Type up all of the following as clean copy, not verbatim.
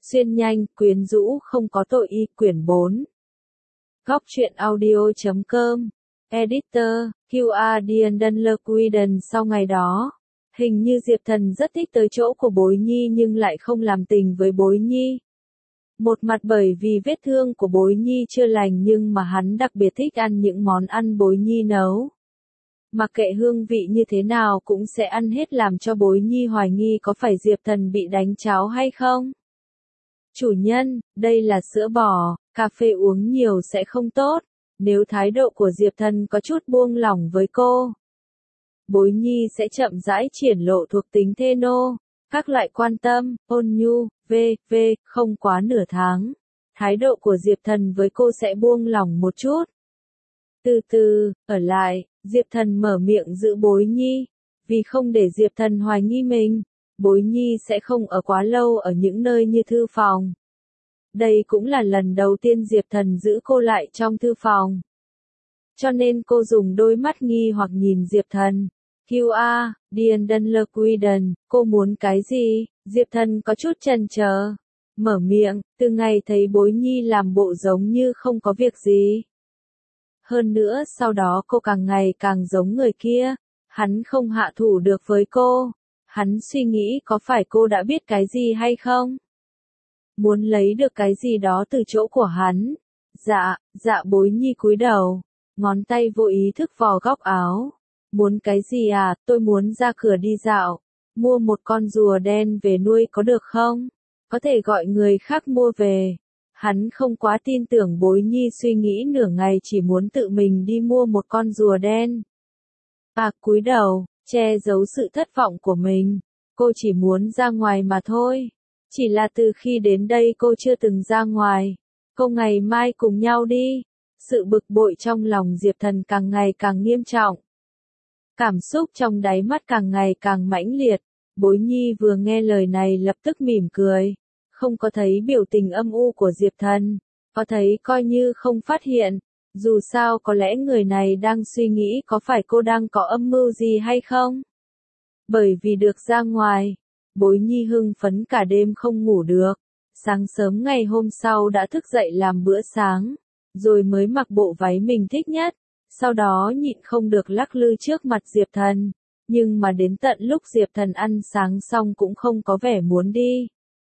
Xuyên nhanh, quyến rũ không có tội y quyển 4. Góc truyện audio.com. Editor, QR Diendon Lequiden. Sau ngày đó, hình như Diệp Thần rất thích tới chỗ của Bối Nhi nhưng lại không làm tình với Bối Nhi. Một mặt bởi vì vết thương của Bối Nhi chưa lành nhưng mà hắn đặc biệt thích ăn những món ăn Bối Nhi nấu. Mặc kệ hương vị như thế nào cũng sẽ ăn hết làm cho Bối Nhi hoài nghi có phải Diệp Thần bị đánh cháo hay không. Chủ nhân, đây là sữa bò, cà phê uống nhiều sẽ không tốt, nếu thái độ của Diệp Thần có chút buông lỏng với cô. Bối Nhi sẽ chậm rãi triển lộ thuộc tính thê nô, các loại quan tâm, ôn nhu, không quá nửa tháng. Thái độ của Diệp Thần với cô sẽ buông lỏng một chút. Từ từ, ở lại, Diệp Thần mở miệng giữ Bối Nhi, vì không để Diệp Thần hoài nghi mình. Bối Nhi sẽ không ở quá lâu ở những nơi như thư phòng. Đây cũng là lần đầu tiên Diệp Thần giữ cô lại trong thư phòng. Cho nên cô dùng đôi mắt nghi hoặc nhìn Diệp Thần. QR, Diendon Lequiden, cô muốn cái gì? Diệp Thần có chút chần chờ. Mở miệng, từ ngày thấy Bối Nhi làm bộ giống như không có việc gì. Hơn nữa sau đó cô càng ngày càng giống người kia. Hắn không hạ thủ được với cô. Hắn suy nghĩ có phải cô đã biết cái gì hay không? Muốn lấy được cái gì đó từ chỗ của hắn. Dạ Bối Nhi cúi đầu. Ngón tay vô ý thức vò góc áo. Muốn cái gì à, tôi muốn ra cửa đi dạo. Mua một con rùa đen về nuôi có được không? Có thể gọi người khác mua về. Hắn không quá tin tưởng Bối Nhi suy nghĩ nửa ngày chỉ muốn tự mình đi mua một con rùa đen. Cúi đầu, che giấu sự thất vọng của mình. Cô chỉ muốn ra ngoài mà thôi. Chỉ là từ khi đến đây cô chưa từng ra ngoài. Cô ngày mai cùng nhau đi. Sự bực bội trong lòng Diệp Thần càng ngày càng nghiêm trọng. Cảm xúc trong đáy mắt càng ngày càng mãnh liệt. Bối Nhi vừa nghe lời này lập tức mỉm cười. Không có thấy biểu tình âm u của Diệp Thần. Có thấy coi như không phát hiện. Dù sao có lẽ người này đang suy nghĩ có phải cô đang có âm mưu gì hay không? Bởi vì được ra ngoài, Bối Nhi hưng phấn cả đêm không ngủ được. Sáng sớm ngày hôm sau đã thức dậy làm bữa sáng, rồi mới mặc bộ váy mình thích nhất. Sau đó nhịn không được lắc lư trước mặt Diệp Thần. Nhưng mà đến tận lúc Diệp Thần ăn sáng xong cũng không có vẻ muốn đi.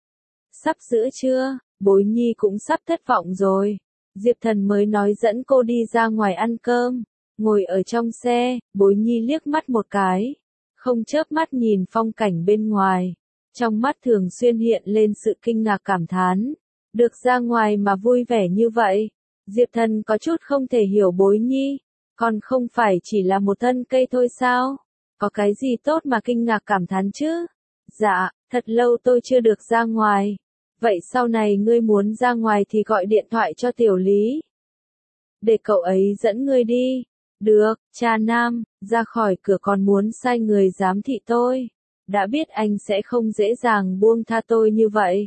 Sắp giữa trưa, Bối Nhi cũng sắp thất vọng rồi. Diệp Thần mới nói dẫn cô đi ra ngoài ăn cơm. Ngồi ở trong xe, Bối Nhi liếc mắt một cái. Không chớp mắt nhìn phong cảnh bên ngoài. Trong mắt thường xuyên hiện lên sự kinh ngạc cảm thán. Được ra ngoài mà vui vẻ như vậy. Diệp Thần có chút không thể hiểu Bối Nhi. Còn không phải chỉ là một thân cây thôi sao? Có cái gì tốt mà kinh ngạc cảm thán chứ? Dạ, thật lâu tôi chưa được ra ngoài. Vậy sau này ngươi muốn ra ngoài thì gọi điện thoại cho Tiểu Lý. Để cậu ấy dẫn ngươi đi. Được, cha nam, ra khỏi cửa còn muốn sai người giám thị tôi. Đã biết anh sẽ không dễ dàng buông tha tôi như vậy.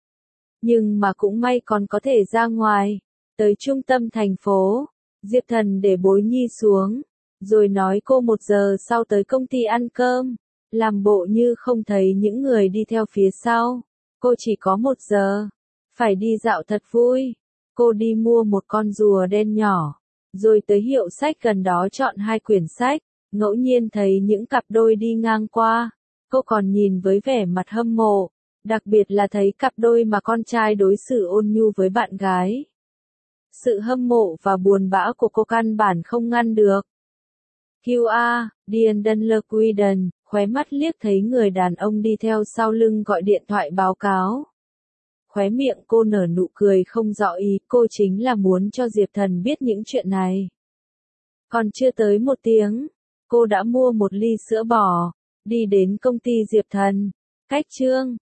Nhưng mà cũng may còn có thể ra ngoài. Tới trung tâm thành phố, Diệp Thần để Bối Nhi xuống. Rồi nói cô 1 giờ sau tới công ty ăn cơm. Làm bộ như không thấy những người đi theo phía sau. Cô chỉ có 1 giờ. Phải đi dạo thật vui. Cô đi mua một con rùa đen nhỏ. Rồi tới hiệu sách gần đó chọn 2 quyển sách. Ngẫu nhiên thấy những cặp đôi đi ngang qua. Cô còn nhìn với vẻ mặt hâm mộ. Đặc biệt là thấy cặp đôi mà con trai đối xử ôn nhu với bạn gái. Sự hâm mộ và buồn bã của cô căn bản không ngăn được. QR, Diendon Lequiden, khóe mắt liếc thấy người đàn ông đi theo sau lưng gọi điện thoại báo cáo. Khóe miệng cô nở nụ cười không rõ ý, cô chính là muốn cho Diệp Thần biết những chuyện này. Còn chưa tới 1 tiếng, cô đã mua 1 ly sữa bò, đi đến công ty Diệp Thần. Cách chương